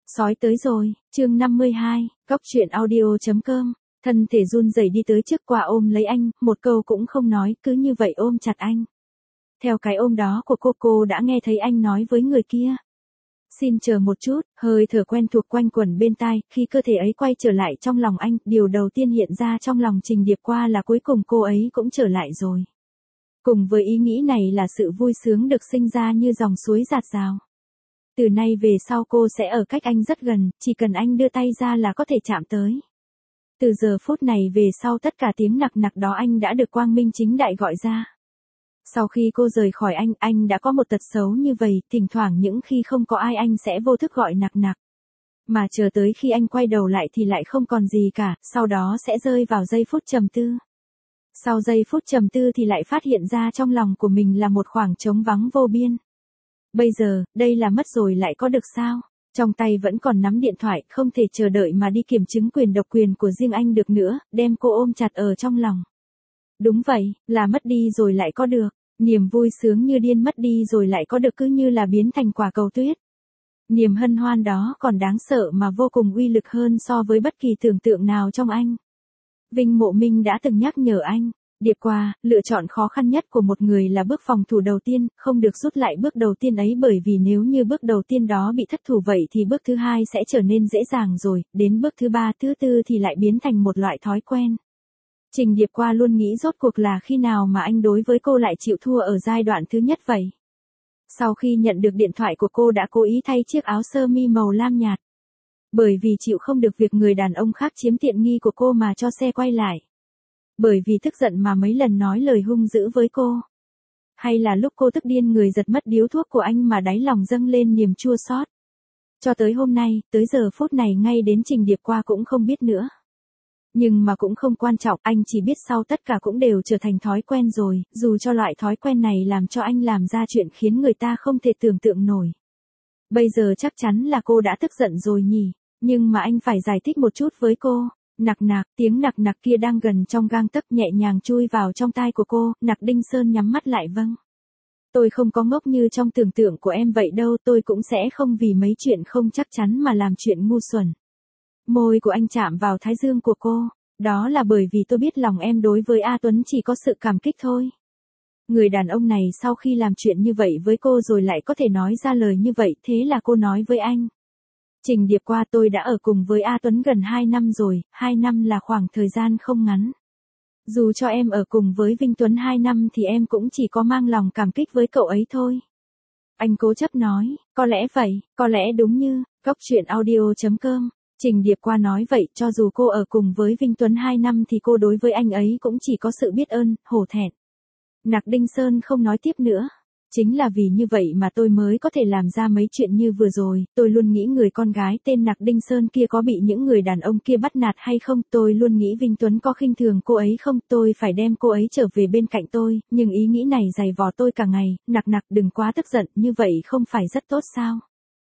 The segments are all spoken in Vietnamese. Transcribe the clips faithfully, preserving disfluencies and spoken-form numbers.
Sói tới rồi, chương năm mươi hai, Cóc truyện audio.com, thân thể run rẩy đi tới trước qua ôm lấy anh, một câu cũng không nói, cứ như vậy ôm chặt anh. Theo cái ôm đó của cô cô đã nghe thấy anh nói với người kia. Xin chờ một chút, hơi thở quen thuộc quanh quẩn bên tai, khi cơ thể ấy quay trở lại trong lòng anh, điều đầu tiên hiện ra trong lòng Trình Điệp Qua là cuối cùng cô ấy cũng trở lại rồi. Cùng với ý nghĩ này là sự vui sướng được sinh ra như dòng suối dạt dào. Từ nay về sau cô sẽ ở cách anh rất gần, chỉ cần anh đưa tay ra là có thể chạm tới. Từ giờ phút này về sau tất cả tiếng nặc nặc đó anh đã được quang minh chính đại gọi ra. Sau khi cô rời khỏi anh, anh đã có một tật xấu như vậy, thỉnh thoảng những khi không có ai anh sẽ vô thức gọi nặc nặc. Mà chờ tới khi anh quay đầu lại thì lại không còn gì cả, sau đó sẽ rơi vào giây phút trầm tư. Sau giây phút trầm tư thì lại phát hiện ra trong lòng của mình là một khoảng trống vắng vô biên. Bây giờ, đây là mất rồi lại có được sao? Trong tay vẫn còn nắm điện thoại, không thể chờ đợi mà đi kiểm chứng quyền độc quyền của riêng anh được nữa, đem cô ôm chặt ở trong lòng. Đúng vậy, là mất đi rồi lại có được. Niềm vui sướng như điên mất đi rồi lại có được cứ như là biến thành quả cầu tuyết. Niềm hân hoan đó còn đáng sợ mà vô cùng uy lực hơn so với bất kỳ tưởng tượng nào trong anh. Vinh Mộ Minh đã từng nhắc nhở anh. Điệp Qua, lựa chọn khó khăn nhất của một người là bước phòng thủ đầu tiên, không được rút lại bước đầu tiên ấy bởi vì nếu như bước đầu tiên đó bị thất thủ vậy thì bước thứ hai sẽ trở nên dễ dàng rồi, đến bước thứ ba thứ tư thì lại biến thành một loại thói quen. Trình Điệp Qua luôn nghĩ rốt cuộc là khi nào mà anh đối với cô lại chịu thua ở giai đoạn thứ nhất vậy. Sau khi nhận được điện thoại của cô đã cố ý thay chiếc áo sơ mi màu lam nhạt. Bởi vì chịu không được việc người đàn ông khác chiếm tiện nghi của cô mà cho xe quay lại. Bởi vì tức giận mà mấy lần nói lời hung dữ với cô. Hay là lúc cô tức điên người giật mất điếu thuốc của anh mà đáy lòng dâng lên niềm chua xót. Cho tới hôm nay, tới giờ phút này ngay đến Trình Điệp Qua cũng không biết nữa. Nhưng mà cũng không quan trọng, anh chỉ biết sau tất cả cũng đều trở thành thói quen rồi, dù cho loại thói quen này làm cho anh làm ra chuyện khiến người ta không thể tưởng tượng nổi. Bây giờ chắc chắn là cô đã tức giận rồi nhỉ, nhưng mà anh phải giải thích một chút với cô. Nặc nặc, tiếng nặc nặc kia đang gần trong gang tấc nhẹ nhàng chui vào trong tai của cô, Nặc Đinh Sơn nhắm mắt lại vâng. Tôi không có ngốc như trong tưởng tượng của em vậy đâu, tôi cũng sẽ không vì mấy chuyện không chắc chắn mà làm chuyện ngu xuẩn. Môi của anh chạm vào thái dương của cô, đó là bởi vì tôi biết lòng em đối với A Tuấn chỉ có sự cảm kích thôi. Người đàn ông này sau khi làm chuyện như vậy với cô rồi lại có thể nói ra lời như vậy, thế là cô nói với anh. Trình Điệp Qua, tôi đã ở cùng với A Tuấn gần hai năm rồi, hai năm là khoảng thời gian không ngắn. Dù cho em ở cùng với Vinh Tuấn hai năm thì em cũng chỉ có mang lòng cảm kích với cậu ấy thôi. Anh cố chấp nói, có lẽ vậy, có lẽ đúng như, Cóc truyện audio.com. Trình Điệp Qua nói vậy, cho dù cô ở cùng với Vinh Tuấn hai năm thì cô đối với anh ấy cũng chỉ có sự biết ơn, hổ thẹn. Nặc Đinh Sơn không nói tiếp nữa. Chính là vì như vậy mà tôi mới có thể làm ra mấy chuyện như vừa rồi, tôi luôn nghĩ người con gái tên Nặc Đinh Sơn kia có bị những người đàn ông kia bắt nạt hay không, tôi luôn nghĩ Vinh Tuấn có khinh thường cô ấy không, tôi phải đem cô ấy trở về bên cạnh tôi, nhưng ý nghĩ này dày vò tôi cả ngày, Nặc Nặc đừng quá tức giận, như vậy không phải rất tốt sao?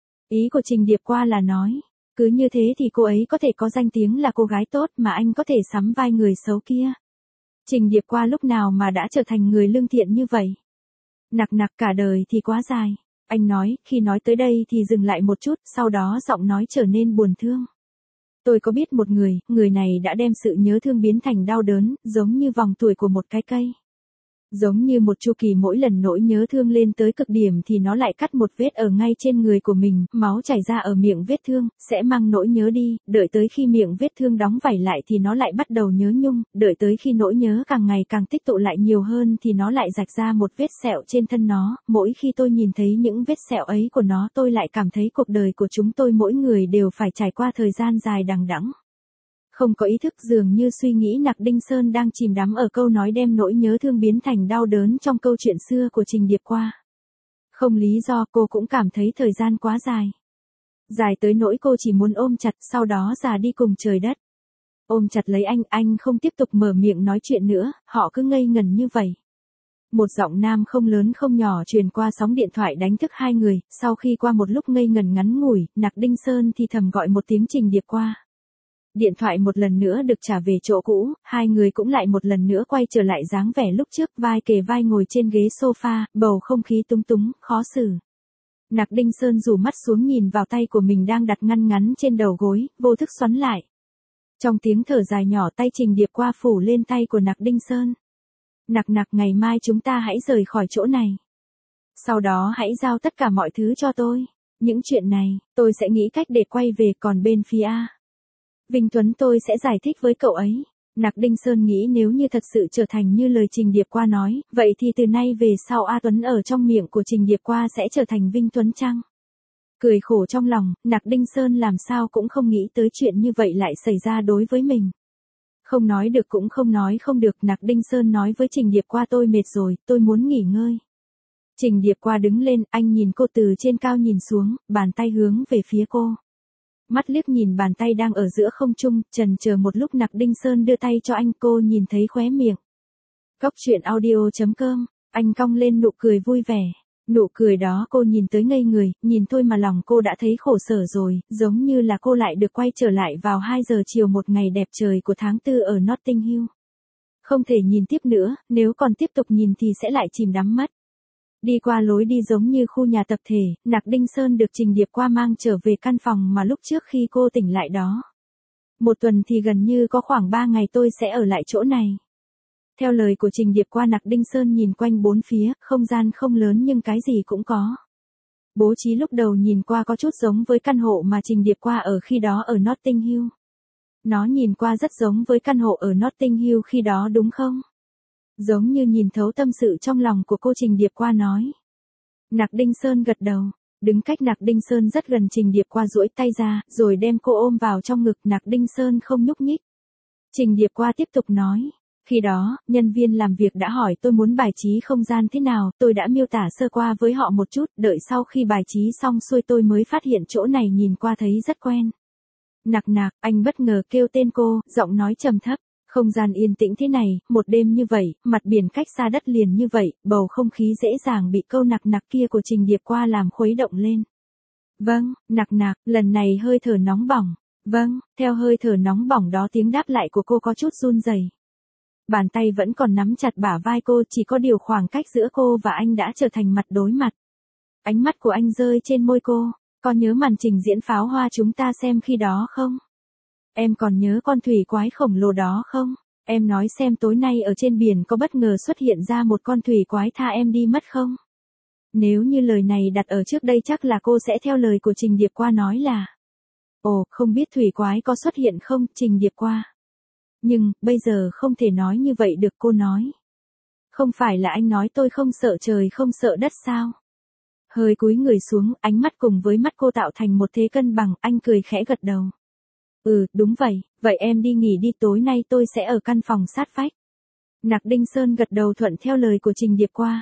Ý của Trình Điệp Qua là nói, cứ như thế thì cô ấy có thể có danh tiếng là cô gái tốt mà anh có thể sắm vai người xấu kia. Trình Điệp Qua lúc nào mà đã trở thành người lương thiện như vậy? Nặc nặc cả đời thì quá dài. Anh nói, khi nói tới đây thì dừng lại một chút, sau đó giọng nói trở nên buồn thương. Tôi có biết một người, người này đã đem sự nhớ thương biến thành đau đớn, giống như vòng tuổi của một cái cây. Giống như một chu kỳ mỗi lần nỗi nhớ thương lên tới cực điểm thì nó lại cắt một vết ở ngay trên người của mình, máu chảy ra ở miệng vết thương, sẽ mang nỗi nhớ đi, đợi tới khi miệng vết thương đóng vảy lại thì nó lại bắt đầu nhớ nhung, đợi tới khi nỗi nhớ càng ngày càng tích tụ lại nhiều hơn thì nó lại rạch ra một vết sẹo trên thân nó, mỗi khi tôi nhìn thấy những vết sẹo ấy của nó tôi lại cảm thấy cuộc đời của chúng tôi mỗi người đều phải trải qua thời gian dài đằng đẵng. Không có ý thức dường như suy nghĩ Nặc Đinh Sơn đang chìm đắm ở câu nói đem nỗi nhớ thương biến thành đau đớn trong câu chuyện xưa của Trình Điệp Qua. Không lý do cô cũng cảm thấy thời gian quá dài. Dài tới nỗi cô chỉ muốn ôm chặt sau đó già đi cùng trời đất. Ôm chặt lấy anh, anh không tiếp tục mở miệng nói chuyện nữa, họ cứ ngây ngẩn như vậy. Một giọng nam không lớn không nhỏ truyền qua sóng điện thoại đánh thức hai người, sau khi qua một lúc ngây ngẩn ngắn ngủi, Nặc Đinh Sơn thì thầm gọi một tiếng Trình Điệp Qua. Điện thoại một lần nữa được trả về chỗ cũ, hai người cũng lại một lần nữa quay trở lại dáng vẻ lúc trước, vai kề vai ngồi trên ghế sofa, bầu không khí túng túng, khó xử. Nặc Đinh Sơn rủ mắt xuống nhìn vào tay của mình đang đặt ngăn ngắn trên đầu gối, vô thức xoắn lại. Trong tiếng thở dài nhỏ tay Trình Điệp qua phủ lên tay của Nặc Đinh Sơn. Nặc nặc ngày mai chúng ta hãy rời khỏi chỗ này. Sau đó hãy giao tất cả mọi thứ cho tôi. Những chuyện này, tôi sẽ nghĩ cách để quay về còn bên phía A. Vinh Tuấn tôi sẽ giải thích với cậu ấy. Nặc Đinh Sơn nghĩ nếu như thật sự trở thành như lời Trình Điệp qua nói, vậy thì từ nay về sau A Tuấn ở trong miệng của Trình Điệp qua sẽ trở thành Vinh Tuấn chăng? Cười khổ trong lòng, Nặc Đinh Sơn làm sao cũng không nghĩ tới chuyện như vậy lại xảy ra đối với mình. Không nói được cũng không nói không được, Nặc Đinh Sơn nói với Trình Điệp qua tôi mệt rồi, tôi muốn nghỉ ngơi. Trình Điệp qua đứng lên, anh nhìn cô từ trên cao nhìn xuống, bàn tay hướng về phía cô. Mắt liếc nhìn bàn tay đang ở giữa không trung, chần chờ một lúc Nặc Đinh Sơn đưa tay cho anh, cô nhìn thấy khóe miệng. Cóc truyện audio chấm com, anh cong lên nụ cười vui vẻ. Nụ cười đó cô nhìn tới ngây người, nhìn thôi mà lòng cô đã thấy khổ sở rồi, giống như là cô lại được quay trở lại vào hai giờ chiều một ngày đẹp trời của tháng tư ở Notting Hill. Không thể nhìn tiếp nữa, nếu còn tiếp tục nhìn thì sẽ lại chìm đắm mất. Đi qua lối đi giống như khu nhà tập thể, Nặc Đinh Sơn được Trình Điệp qua mang trở về căn phòng mà lúc trước khi cô tỉnh lại đó. Một tuần thì gần như có khoảng ba ngày tôi sẽ ở lại chỗ này. Theo lời của Trình Điệp qua Nặc Đinh Sơn nhìn quanh bốn phía, không gian không lớn nhưng cái gì cũng có. Bố trí lúc đầu nhìn qua có chút giống với căn hộ mà Trình Điệp qua ở khi đó ở Notting Hill. Nó nhìn qua rất giống với căn hộ ở Notting Hill khi đó đúng không? Giống như nhìn thấu tâm sự trong lòng của cô, Trình Điệp qua nói. Nặc Đinh Sơn gật đầu, đứng cách Nặc Đinh Sơn rất gần, Trình Điệp qua duỗi tay ra, rồi đem cô ôm vào trong ngực. Nặc Đinh Sơn không nhúc nhích. Trình Điệp qua tiếp tục nói. Khi đó, nhân viên làm việc đã hỏi tôi muốn bài trí không gian thế nào, tôi đã miêu tả sơ qua với họ một chút, đợi sau khi bài trí xong xuôi tôi mới phát hiện chỗ này nhìn qua thấy rất quen. Nặc nặc, anh bất ngờ kêu tên cô, giọng nói trầm thấp. Không gian yên tĩnh thế này, một đêm như vậy, mặt biển cách xa đất liền như vậy, bầu không khí dễ dàng bị câu nặc nặc kia của Trình Điệp qua làm khuấy động lên. Vâng, nặc nặc, lần này hơi thở nóng bỏng. Vâng, theo hơi thở nóng bỏng đó tiếng đáp lại của cô có chút run rẩy. Bàn tay vẫn còn nắm chặt bả vai cô, chỉ có điều khoảng cách giữa cô và anh đã trở thành mặt đối mặt. Ánh mắt của anh rơi trên môi cô, có nhớ màn trình diễn pháo hoa chúng ta xem khi đó không? Em còn nhớ con thủy quái khổng lồ đó không? Em nói xem tối nay ở trên biển có bất ngờ xuất hiện ra một con thủy quái tha em đi mất không? Nếu như lời này đặt ở trước đây chắc là cô sẽ theo lời của Trình Điệp qua nói là: Ồ, không biết thủy quái có xuất hiện không, Trình Điệp qua. Nhưng, bây giờ không thể nói như vậy được, cô nói. Không phải là anh nói tôi không sợ trời không sợ đất sao? Hơi cúi người xuống, ánh mắt cùng với mắt cô tạo thành một thế cân bằng, anh cười khẽ gật đầu. Ừ, đúng vậy, vậy em đi nghỉ đi, tối nay tôi sẽ ở căn phòng sát vách. Nặc Đinh Sơn gật đầu thuận theo lời của Trình Điệp qua.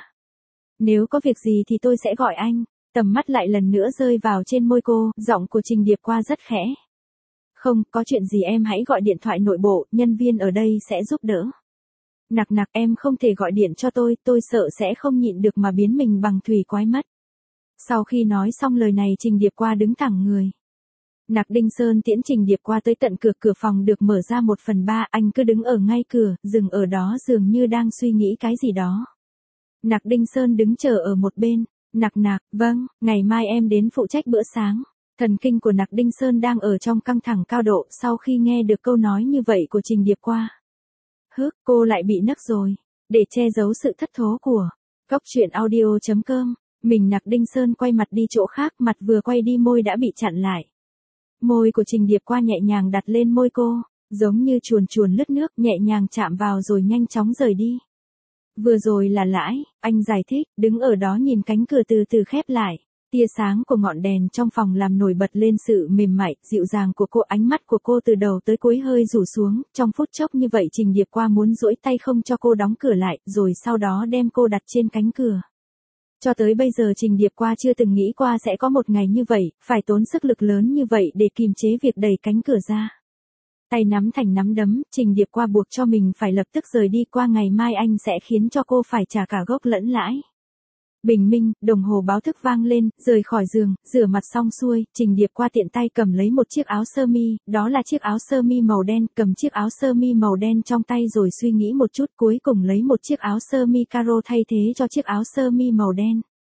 Nếu có việc gì thì tôi sẽ gọi anh. Tầm mắt lại lần nữa rơi vào trên môi cô, giọng của Trình Điệp qua rất khẽ. Không, có chuyện gì em hãy gọi điện thoại nội bộ, nhân viên ở đây sẽ giúp đỡ. Nặc nặc, em không thể gọi điện cho tôi, tôi sợ sẽ không nhịn được mà biến mình bằng thủy quái mất. Sau khi nói xong lời này Trình Điệp qua đứng thẳng người. Nặc Đinh Sơn tiễn Trình Điệp qua tới tận cửa, cửa phòng được mở ra một phần ba, anh cứ đứng ở ngay cửa, dừng ở đó dường như đang suy nghĩ cái gì đó. Nặc Đinh Sơn đứng chờ ở một bên. Nặc nặc, vâng, ngày mai em đến phụ trách bữa sáng. Thần kinh của Nặc Đinh Sơn đang ở trong căng thẳng cao độ sau khi nghe được câu nói như vậy của Trình Điệp qua. Hức, cô lại bị nấc rồi. Để che giấu sự thất thố của cóc truyện audio chấm com, mình Nặc Đinh Sơn quay mặt đi chỗ khác, mặt vừa quay đi môi đã bị chặn lại. Môi của Trình Điệp qua nhẹ nhàng đặt lên môi cô, giống như chuồn chuồn lướt nước, nhẹ nhàng chạm vào rồi nhanh chóng rời đi. Vừa rồi là lãi, anh giải thích, đứng ở đó nhìn cánh cửa từ từ khép lại. Tia sáng của ngọn đèn trong phòng làm nổi bật lên sự mềm mại, dịu dàng của cô, ánh mắt của cô từ đầu tới cuối hơi rủ xuống, trong phút chốc như vậy Trình Điệp qua muốn duỗi tay không cho cô đóng cửa lại, rồi sau đó đem cô đặt trên cánh cửa. Cho tới bây giờ Trình Điệp qua chưa từng nghĩ qua sẽ có một ngày như vậy, phải tốn sức lực lớn như vậy để kìm chế việc đẩy cánh cửa ra. Tay nắm thành nắm đấm, Trình Điệp qua buộc cho mình phải lập tức rời đi, qua ngày mai anh sẽ khiến cho cô phải trả cả gốc lẫn lãi. Bình minh, đồng hồ báo thức vang lên, rời khỏi giường, rửa mặt xong xuôi, Trình Điệp qua tiện tay cầm lấy một chiếc áo sơ mi, đó là chiếc áo sơ mi màu đen, cầm chiếc áo sơ mi màu đen trong tay rồi suy nghĩ một chút, cuối cùng lấy một chiếc áo sơ mi caro thay thế cho chiếc áo sơ mi màu đen.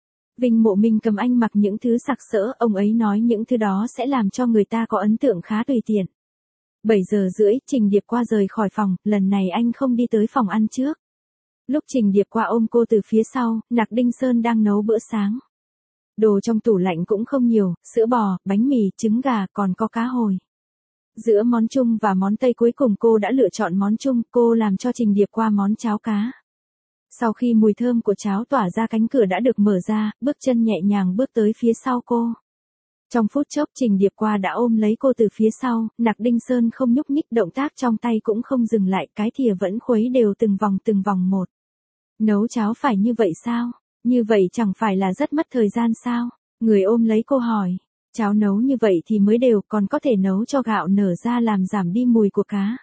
Vinh Mộ Minh cầm anh mặc những thứ sặc sỡ, ông ấy nói những thứ đó sẽ làm cho người ta có ấn tượng khá tùy tiện. bảy giờ rưỡi, Trình Điệp qua rời khỏi phòng, lần này anh không đi tới phòng ăn trước. Lúc Trình Điệp qua ôm cô từ phía sau, Nặc Đinh Sơn đang nấu bữa sáng. Đồ trong tủ lạnh cũng không nhiều, sữa bò, bánh mì, trứng gà, còn có cá hồi. Giữa món Trung và món Tây cuối cùng cô đã lựa chọn món Trung, cô làm cho Trình Điệp qua món cháo cá. Sau khi mùi thơm của cháo tỏa ra, cánh cửa đã được mở ra, bước chân nhẹ nhàng bước tới phía sau cô. Trong phút chốc Trình Điệp qua đã ôm lấy cô từ phía sau, Nặc Đinh Sơn không nhúc nhích, động tác trong tay cũng không dừng lại, cái thìa vẫn khuấy đều từng vòng từng vòng một. Nấu cháo phải như vậy sao? Như vậy chẳng phải là rất mất thời gian sao? Người ôm lấy cô hỏi. Cháo nấu như vậy thì mới đều, còn có thể nấu cho gạo nở ra làm giảm đi mùi của cá.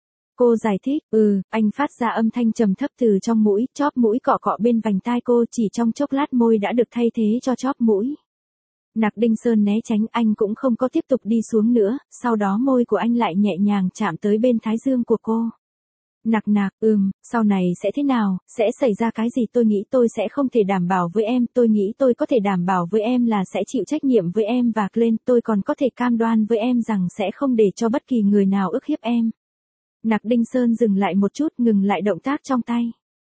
Cô giải thích, ừ, anh phát ra âm thanh trầm thấp từ trong mũi, chóp mũi cọ cọ bên vành tai cô, chỉ trong chốc lát môi đã được thay thế cho chóp mũi. Nặc Đinh Sơn né tránh, anh cũng không có tiếp tục đi xuống nữa, sau đó môi của anh lại nhẹ nhàng chạm tới bên thái dương của cô. Nặc nặc, ừm, sau này sẽ thế nào, sẽ xảy ra cái gì, tôi nghĩ tôi sẽ không thể đảm bảo với em, tôi nghĩ tôi có thể đảm bảo với em là sẽ chịu trách nhiệm với em và Glenn, tôi còn có thể cam đoan với em rằng sẽ không để cho bất kỳ người nào ức hiếp em. Nặc Đinh Sơn dừng lại một chút, ngừng lại động tác trong tay.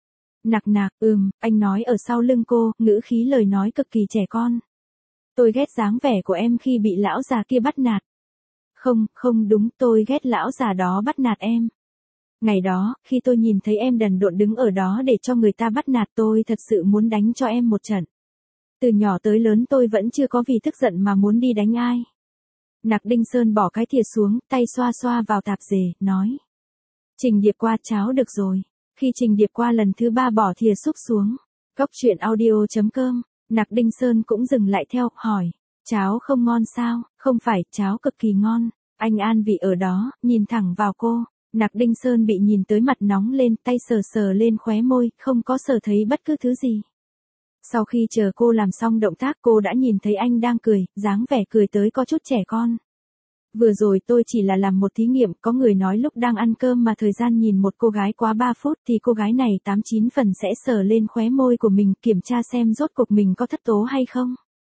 Nặc nặc, ừm, anh nói ở sau lưng cô, ngữ khí lời nói cực kỳ trẻ con. Tôi ghét dáng vẻ của em khi bị lão già kia bắt nạt. Không, không đúng, tôi ghét lão già đó bắt nạt em. Ngày đó, khi tôi nhìn thấy em đần độn đứng ở đó để cho người ta bắt nạt, tôi thật sự muốn đánh cho em một trận. Từ nhỏ tới lớn tôi vẫn chưa có vì tức giận mà muốn đi đánh ai. Nặc Đinh Sơn bỏ cái thìa xuống, tay xoa xoa vào tạp dề, nói. Trình Điệp qua, cháo được rồi. Khi Trình Điệp qua lần thứ ba bỏ thìa xúc xuống. Cốc truyện audio chấm com, Nặc Đinh Sơn cũng dừng lại theo, hỏi. Cháo không ngon sao? Không phải, cháo cực kỳ ngon. Anh an vị ở đó, nhìn thẳng vào cô. Nặc Đinh Sơn bị nhìn tới mặt nóng lên, tay sờ sờ lên khóe môi, không có sờ thấy bất cứ thứ gì. Sau khi chờ cô làm xong động tác, cô đã nhìn thấy anh đang cười, dáng vẻ cười tới có chút trẻ con. Vừa rồi tôi chỉ là làm một thí nghiệm, có người nói lúc đang ăn cơm mà thời gian nhìn một cô gái quá ba phút thì cô gái này tám chín phần sẽ sờ lên khóe môi của mình, kiểm tra xem rốt cuộc mình có thất tố hay không.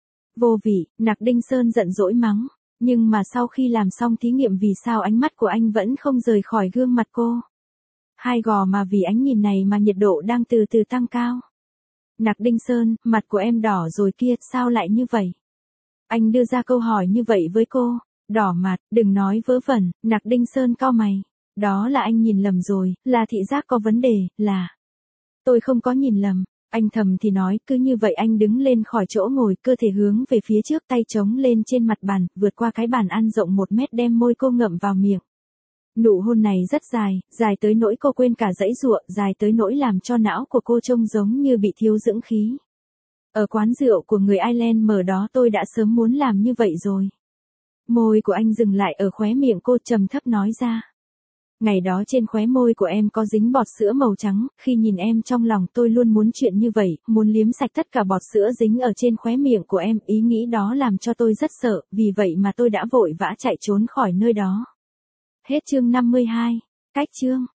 Vô vị, Nặc Đinh Sơn giận dỗi mắng. Nhưng mà sau khi làm xong thí nghiệm, vì sao ánh mắt của anh vẫn không rời khỏi gương mặt cô? Hai gò mà vì ánh nhìn này mà nhiệt độ đang từ từ tăng cao. Nặc Đinh Sơn, mặt của em đỏ rồi kia, sao lại như vậy? Anh đưa ra câu hỏi như vậy với cô. Đỏ mặt, đừng nói vớ vẩn, Nặc Đinh Sơn cau mày. Đó là anh nhìn lầm rồi, là thị giác có vấn đề, là... Tôi không có nhìn lầm. Anh thầm thì nói, cứ như vậy anh đứng lên khỏi chỗ ngồi, cơ thể hướng về phía trước, tay chống lên trên mặt bàn, vượt qua cái bàn ăn rộng một mét, đem môi cô ngậm vào miệng. Nụ hôn này rất dài, dài tới nỗi cô quên cả giãy giụa, dài tới nỗi làm cho não của cô trông giống như bị thiếu dưỡng khí. Ở quán rượu của người Ireland mở đó tôi đã sớm muốn làm như vậy rồi. Môi của anh dừng lại ở khóe miệng cô, trầm thấp nói ra. Ngày đó trên khóe môi của em có dính bọt sữa màu trắng, khi nhìn em trong lòng tôi luôn muốn chuyện như vậy, muốn liếm sạch tất cả bọt sữa dính ở trên khóe miệng của em, ý nghĩ đó làm cho tôi rất sợ, vì vậy mà tôi đã vội vã chạy trốn khỏi nơi đó. Hết chương năm mươi hai. Cách chương